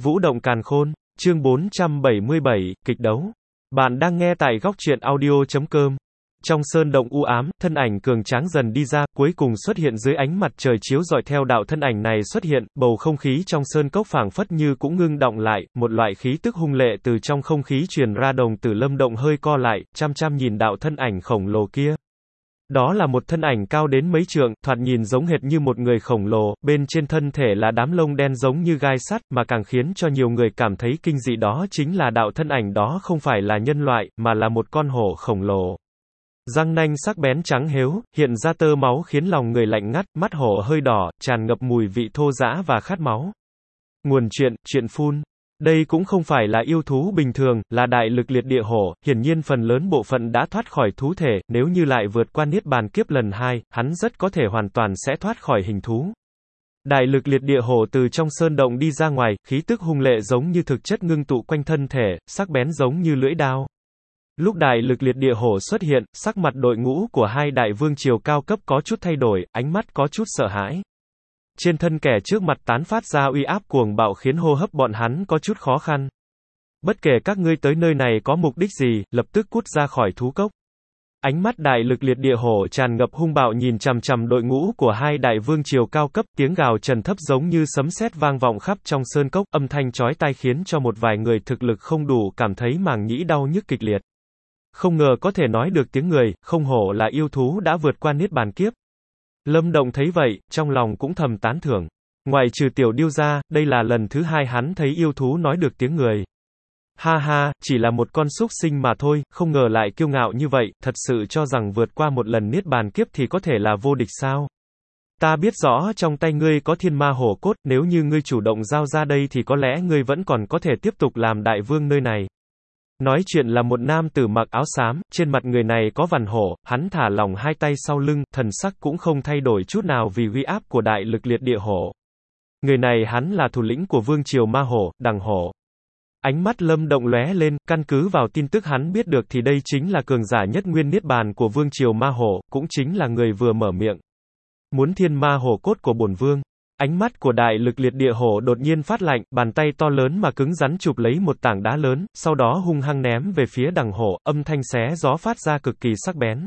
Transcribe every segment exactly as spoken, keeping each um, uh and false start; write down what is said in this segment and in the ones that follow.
Vũ động càn khôn, chương bốn trăm bảy mươi bảy, kịch đấu. Bạn đang nghe tại góc truyện audio chấm com. Trong sơn động u ám, thân ảnh cường tráng dần đi ra, cuối cùng xuất hiện dưới ánh mặt trời chiếu rọi. Theo đạo thân ảnh này xuất hiện, bầu không khí trong sơn cốc phảng phất như cũng ngưng động lại, một loại khí tức hung lệ từ trong không khí truyền ra. Đồng tử Lâm động hơi co lại, chăm chăm nhìn đạo thân ảnh khổng lồ kia. Đó là một thân ảnh cao đến mấy trượng, thoạt nhìn giống hệt như một người khổng lồ, bên trên thân thể là đám lông đen giống như gai sắt, mà càng khiến cho nhiều người cảm thấy kinh dị đó chính là đạo thân ảnh đó không phải là nhân loại, mà là một con hổ khổng lồ. Răng nanh sắc bén trắng hếu, hiện ra tơ máu khiến lòng người lạnh ngắt, mắt hổ hơi đỏ, tràn ngập mùi vị thô rã và khát máu. Nguồn chuyện, chuyện phun. Đây cũng không phải là yêu thú bình thường, là đại lực liệt địa hổ, hiển nhiên phần lớn bộ phận đã thoát khỏi thú thể, nếu như lại vượt qua niết bàn kiếp lần hai, hắn rất có thể hoàn toàn sẽ thoát khỏi hình thú. Đại lực liệt địa hổ từ trong sơn động đi ra ngoài, khí tức hung lệ giống như thực chất ngưng tụ quanh thân thể, sắc bén giống như lưỡi đao. Lúc đại lực liệt địa hổ xuất hiện, sắc mặt đội ngũ của hai đại vương triều cao cấp có chút thay đổi, ánh mắt có chút sợ hãi. Trên thân kẻ trước mặt tán phát ra uy áp cuồng bạo khiến hô hấp bọn hắn có chút khó khăn. Bất kể các ngươi tới nơi này có mục đích gì, lập tức cút ra khỏi thú cốc. Ánh mắt đại lực liệt địa hổ tràn ngập hung bạo nhìn chằm chằm đội ngũ của hai đại vương triều cao cấp, tiếng gào trầm thấp giống như sấm sét vang vọng khắp trong sơn cốc, âm thanh chói tai khiến cho một vài người thực lực không đủ cảm thấy màng nhĩ đau nhức kịch liệt. Không ngờ có thể nói được tiếng người, không hổ là yêu thú đã vượt qua niết bàn kiếp. Lâm Động thấy vậy, trong lòng cũng thầm tán thưởng. Ngoại trừ tiểu điêu ra, đây là lần thứ hai hắn thấy yêu thú nói được tiếng người. Ha ha, chỉ là một con súc sinh mà thôi, không ngờ lại kiêu ngạo như vậy, thật sự cho rằng vượt qua một lần niết bàn kiếp thì có thể là vô địch sao? Ta biết rõ trong tay ngươi có thiên ma hổ cốt, nếu như ngươi chủ động giao ra đây thì có lẽ ngươi vẫn còn có thể tiếp tục làm đại vương nơi này. Nói chuyện là một nam tử mặc áo xám, trên mặt người này có vằn hổ, hắn thả lỏng hai tay sau lưng, thần sắc cũng không thay đổi chút nào vì uy áp của đại lực liệt địa hổ. Người này hắn là thủ lĩnh của vương triều ma hổ, Đằng Hổ. Ánh mắt Lâm Động lóe lên, căn cứ vào tin tức hắn biết được thì đây chính là cường giả nhất nguyên niết bàn của vương triều ma hổ, cũng chính là người vừa mở miệng. Muốn thiên ma hổ cốt của bổn vương. Ánh mắt của đại lực liệt địa hổ đột nhiên phát lạnh, bàn tay to lớn mà cứng rắn chụp lấy một tảng đá lớn, sau đó hung hăng ném về phía Đằng Hổ, âm thanh xé gió phát ra cực kỳ sắc bén.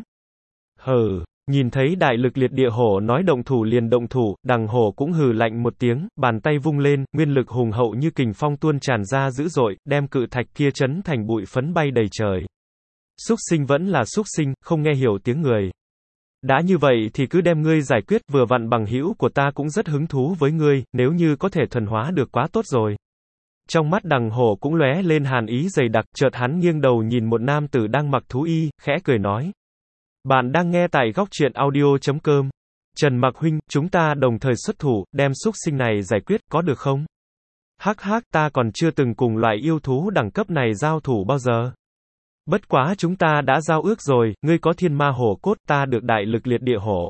Hừ, nhìn thấy đại lực liệt địa hổ nói động thủ liền động thủ, Đằng Hổ cũng hừ lạnh một tiếng, bàn tay vung lên, nguyên lực hùng hậu như kình phong tuôn tràn ra dữ dội, đem cự thạch kia chấn thành bụi phấn bay đầy trời. Súc sinh vẫn là súc sinh, không nghe hiểu tiếng người. Đã như vậy thì cứ đem ngươi giải quyết, vừa vặn bằng hữu của ta cũng rất hứng thú với ngươi, nếu như có thể thuần hóa được quá tốt rồi. Trong mắt Đằng Hổ cũng lóe lên hàn ý dày đặc, chợt hắn nghiêng đầu nhìn một nam tử đang mặc thú y, khẽ cười nói. Bạn đang nghe tại góc truyện audio chấm com. Trần Mặc huynh, chúng ta đồng thời xuất thủ, đem xúc sinh này giải quyết, có được không? Hắc hắc, ta còn chưa từng cùng loại yêu thú đẳng cấp này giao thủ bao giờ. Bất quá chúng ta đã giao ước rồi, ngươi có thiên ma hổ cốt, ta được đại lực liệt địa hổ.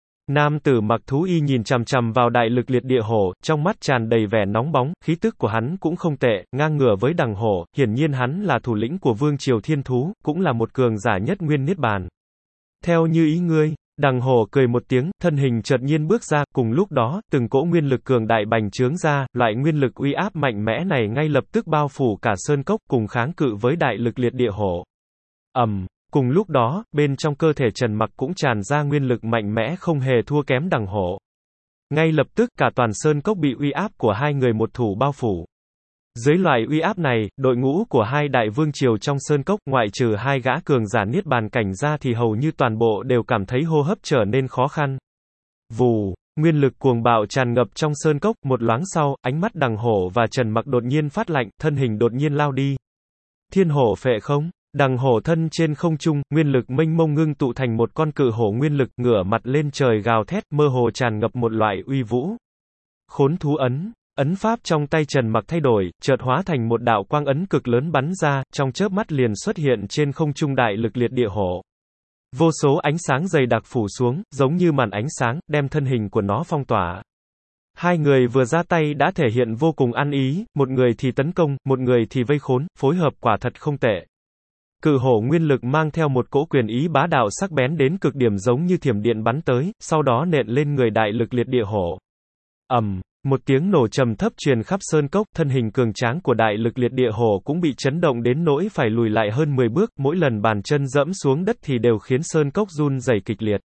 Nam tử mặc thú y nhìn chằm chằm vào đại lực liệt địa hổ, trong mắt tràn đầy vẻ nóng bóng, khí tức của hắn cũng không tệ, ngang ngửa với Đằng Hổ, hiển nhiên hắn là thủ lĩnh của vương triều thiên thú, cũng là một cường giả nhất nguyên niết bàn. Theo như ý ngươi. Đằng Hổ cười một tiếng, thân hình chợt nhiên bước ra, cùng lúc đó, từng cỗ nguyên lực cường đại bành trướng ra, loại nguyên lực uy áp mạnh mẽ này ngay lập tức bao phủ cả sơn cốc, cùng kháng cự với đại lực liệt địa hổ. Ầm, um, cùng lúc đó, bên trong cơ thể Trần Mặc cũng tràn ra nguyên lực mạnh mẽ không hề thua kém Đằng Hổ. Ngay lập tức cả toàn sơn cốc bị uy áp của hai người một thủ bao phủ. Dưới loại uy áp này, đội ngũ của hai đại vương triều trong sơn cốc, ngoại trừ hai gã cường giả niết bàn cảnh ra thì hầu như toàn bộ đều cảm thấy hô hấp trở nên khó khăn. Vù, nguyên lực cuồng bạo tràn ngập trong sơn cốc, một loáng sau, ánh mắt Đằng Hổ và Trần Mặc đột nhiên phát lạnh, thân hình đột nhiên lao đi. Thiên hổ phệ không? Đằng Hổ thân trên không trung, nguyên lực mênh mông ngưng tụ thành một con cự hổ nguyên lực, ngửa mặt lên trời gào thét, mơ hồ tràn ngập một loại uy vũ. Khốn thú ấn. Ấn pháp trong tay Trần Mặc thay đổi, chợt hóa thành một đạo quang ấn cực lớn bắn ra, trong chớp mắt liền xuất hiện trên không trung đại lực liệt địa hổ. Vô số ánh sáng dày đặc phủ xuống, giống như màn ánh sáng, đem thân hình của nó phong tỏa. Hai người vừa ra tay đã thể hiện vô cùng ăn ý, một người thì tấn công, một người thì vây khốn, phối hợp quả thật không tệ. Cự hổ nguyên lực mang theo một cỗ quyền ý bá đạo sắc bén đến cực điểm giống như thiểm điện bắn tới, sau đó nện lên người đại lực liệt địa hổ. Ầm. Um. Một tiếng nổ trầm thấp truyền khắp sơn cốc, thân hình cường tráng của đại lực liệt địa hổ cũng bị chấn động đến nỗi phải lùi lại hơn mười bước, mỗi lần bàn chân dẫm xuống đất thì đều khiến sơn cốc run rẩy kịch liệt.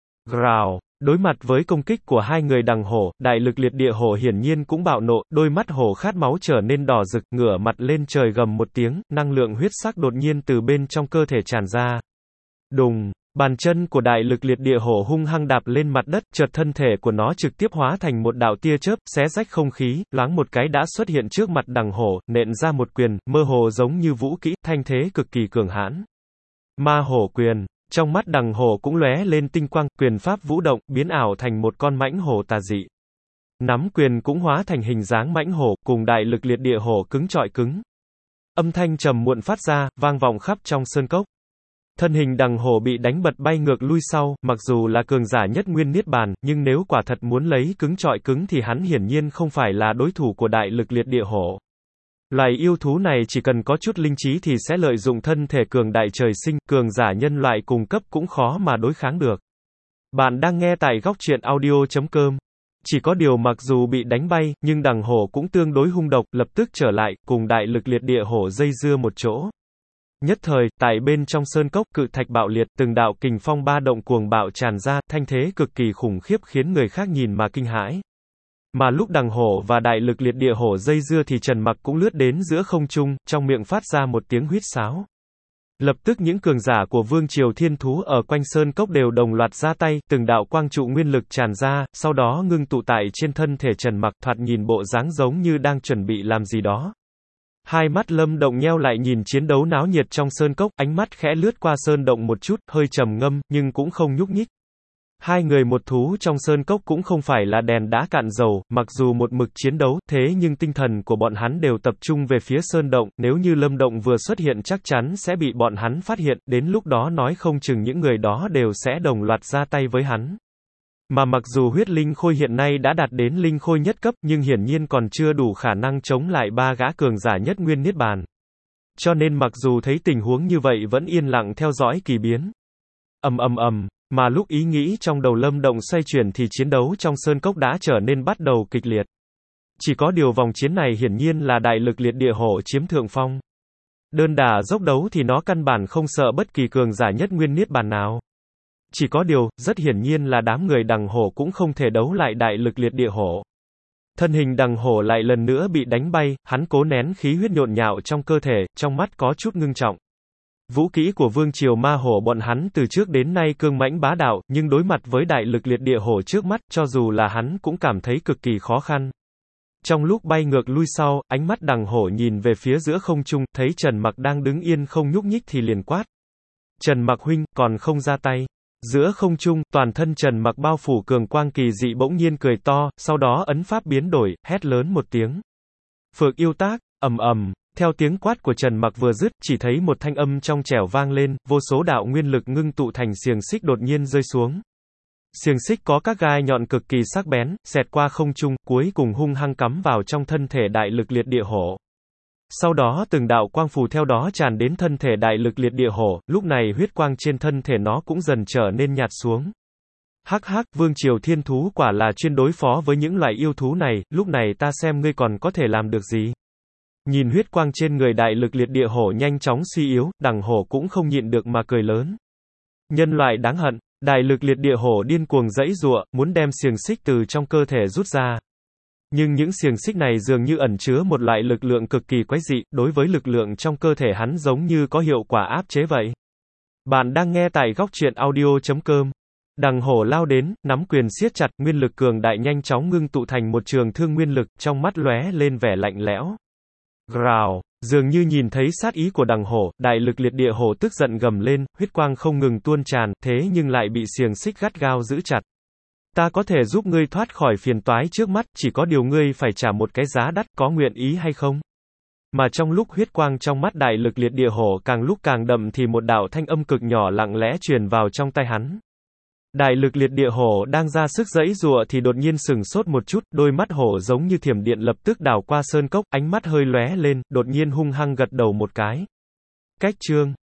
Gào, đối mặt với công kích của hai người đằng hổ, đại lực liệt địa hổ hiển nhiên cũng bạo nộ, đôi mắt hổ khát máu trở nên đỏ rực, ngửa mặt lên trời gầm một tiếng, năng lượng huyết sắc đột nhiên từ bên trong cơ thể tràn ra. Đùng, bàn chân của đại lực liệt địa hổ hung hăng đạp lên mặt đất, chợt thân thể của nó trực tiếp hóa thành một đạo tia chớp, xé rách không khí, loáng một cái đã xuất hiện trước mặt đằng hổ, nện ra một quyền, mơ hồ giống như vũ kỹ, thanh thế cực kỳ cường hãn. Ma hổ quyền. Trong mắt đằng hổ cũng lóe lên tinh quang, quyền pháp vũ động, biến ảo thành một con mãnh hổ tà dị. Nắm quyền cũng hóa thành hình dáng mãnh hổ, cùng đại lực liệt địa hổ cứng chọi cứng. Âm thanh trầm muộn phát ra, vang vọng khắp trong sơn cốc. Thân hình đằng hổ bị đánh bật bay ngược lui sau, mặc dù là cường giả nhất nguyên niết bàn, nhưng nếu quả thật muốn lấy cứng chọi cứng thì hắn hiển nhiên không phải là đối thủ của đại lực liệt địa hổ. Loài yêu thú này chỉ cần có chút linh trí thì sẽ lợi dụng thân thể cường đại trời sinh, cường giả nhân loại cùng cấp cũng khó mà đối kháng được. Bạn đang nghe tại góc truyện audio chấm com. Chỉ có điều mặc dù bị đánh bay, nhưng đằng hổ cũng tương đối hung độc, lập tức trở lại, cùng đại lực liệt địa hổ dây dưa một chỗ. Nhất thời, tại bên trong sơn cốc, cự thạch bạo liệt, từng đạo kình phong ba động cuồng bạo tràn ra, thanh thế cực kỳ khủng khiếp khiến người khác nhìn mà kinh hãi. Mà lúc đằng hổ và đại lực liệt địa hổ dây dưa thì Trần Mặc cũng lướt đến giữa không trung, trong miệng phát ra một tiếng huýt sáo. Lập tức những cường giả của Vương Triều Thiên Thú ở quanh sơn cốc đều đồng loạt ra tay, từng đạo quang trụ nguyên lực tràn ra, sau đó ngưng tụ tại trên thân thể Trần Mặc, thoạt nhìn bộ dáng giống như đang chuẩn bị làm gì đó. Hai mắt Lâm Động nheo lại nhìn chiến đấu náo nhiệt trong sơn cốc, ánh mắt khẽ lướt qua sơn động một chút, hơi trầm ngâm, nhưng cũng không nhúc nhích. Hai người một thú trong sơn cốc cũng không phải là đèn đã cạn dầu, mặc dù một mực chiến đấu, thế nhưng tinh thần của bọn hắn đều tập trung về phía sơn động, nếu như Lâm Động vừa xuất hiện chắc chắn sẽ bị bọn hắn phát hiện, đến lúc đó nói không chừng những người đó đều sẽ đồng loạt ra tay với hắn. Mà mặc dù huyết linh khôi hiện nay đã đạt đến linh khôi nhất cấp, nhưng hiển nhiên còn chưa đủ khả năng chống lại ba gã cường giả nhất nguyên niết bàn. Cho nên mặc dù thấy tình huống như vậy vẫn yên lặng theo dõi kỳ biến. Ầm ầm ầm. Mà lúc ý nghĩ trong đầu Lâm Động xoay chuyển thì chiến đấu trong sơn cốc đã trở nên bắt đầu kịch liệt. Chỉ có điều vòng chiến này hiển nhiên là đại lực liệt địa hổ chiếm thượng phong. Đơn đả dốc đấu thì nó căn bản không sợ bất kỳ cường giả nhất nguyên niết bàn nào. Chỉ có điều, rất hiển nhiên là đám người đằng hổ cũng không thể đấu lại đại lực liệt địa hổ. Thân hình đằng hổ lại lần nữa bị đánh bay, hắn cố nén khí huyết nhộn nhạo trong cơ thể, trong mắt có chút ngưng trọng. Vũ kỹ của Vương Triều Ma Hổ bọn hắn từ trước đến nay cương mãnh bá đạo, nhưng đối mặt với đại lực liệt địa hổ trước mắt, cho dù là hắn cũng cảm thấy cực kỳ khó khăn. Trong lúc bay ngược lui sau, ánh mắt đằng hổ nhìn về phía giữa không trung, thấy Trần Mặc đang đứng yên không nhúc nhích thì liền quát. Trần Mặc huynh, còn không ra tay. Giữa không trung, toàn thân Trần Mặc bao phủ cường quang kỳ dị bỗng nhiên cười to, sau đó ấn pháp biến đổi, hét lớn một tiếng. Phược yêu tác, ầm ầm. Theo tiếng quát của Trần Mặc vừa dứt, chỉ thấy một thanh âm trong trẻo vang lên, vô số đạo nguyên lực ngưng tụ thành xiềng xích đột nhiên rơi xuống. Xiềng xích có các gai nhọn cực kỳ sắc bén, xẹt qua không trung, cuối cùng hung hăng cắm vào trong thân thể đại lực liệt địa hổ. Sau đó từng đạo quang phù theo đó tràn đến thân thể đại lực liệt địa hổ, lúc này huyết quang trên thân thể nó cũng dần trở nên nhạt xuống. Hắc hắc, Vương Triều Thiên Thú quả là chuyên đối phó với những loại yêu thú này, lúc này ta xem ngươi còn có thể làm được gì. Nhìn huyết quang trên người đại lực liệt địa hổ nhanh chóng suy yếu, đằng hổ cũng không nhịn được mà cười lớn. Nhân loại đáng hận, đại lực liệt địa hổ điên cuồng giãy giụa, muốn đem xiềng xích từ trong cơ thể rút ra. Nhưng những xiềng xích này dường như ẩn chứa một loại lực lượng cực kỳ quái dị, đối với lực lượng trong cơ thể hắn giống như có hiệu quả áp chế vậy. Bạn đang nghe tại góc truyện audio chấm com. Đằng hổ lao đến, nắm quyền siết chặt, nguyên lực cường đại nhanh chóng ngưng tụ thành một trường thương nguyên lực, trong mắt lóe lên vẻ lạnh lẽo. Gào, dường như nhìn thấy sát ý của đằng hổ, đại lực liệt địa hổ tức giận gầm lên, huyết quang không ngừng tuôn tràn, thế nhưng lại bị xiềng xích gắt gao giữ chặt. Ta có thể giúp ngươi thoát khỏi phiền toái trước mắt, chỉ có điều ngươi phải trả một cái giá đắt, có nguyện ý hay không? Mà trong lúc huyết quang trong mắt đại lực liệt địa hổ càng lúc càng đậm thì một đạo thanh âm cực nhỏ lặng lẽ truyền vào trong tai hắn. Đại lực liệt địa hổ đang ra sức giãy giụa thì đột nhiên sừng sốt một chút, đôi mắt hổ giống như thiểm điện lập tức đảo qua sơn cốc, ánh mắt hơi lóe lên, đột nhiên hung hăng gật đầu một cái. Cách chương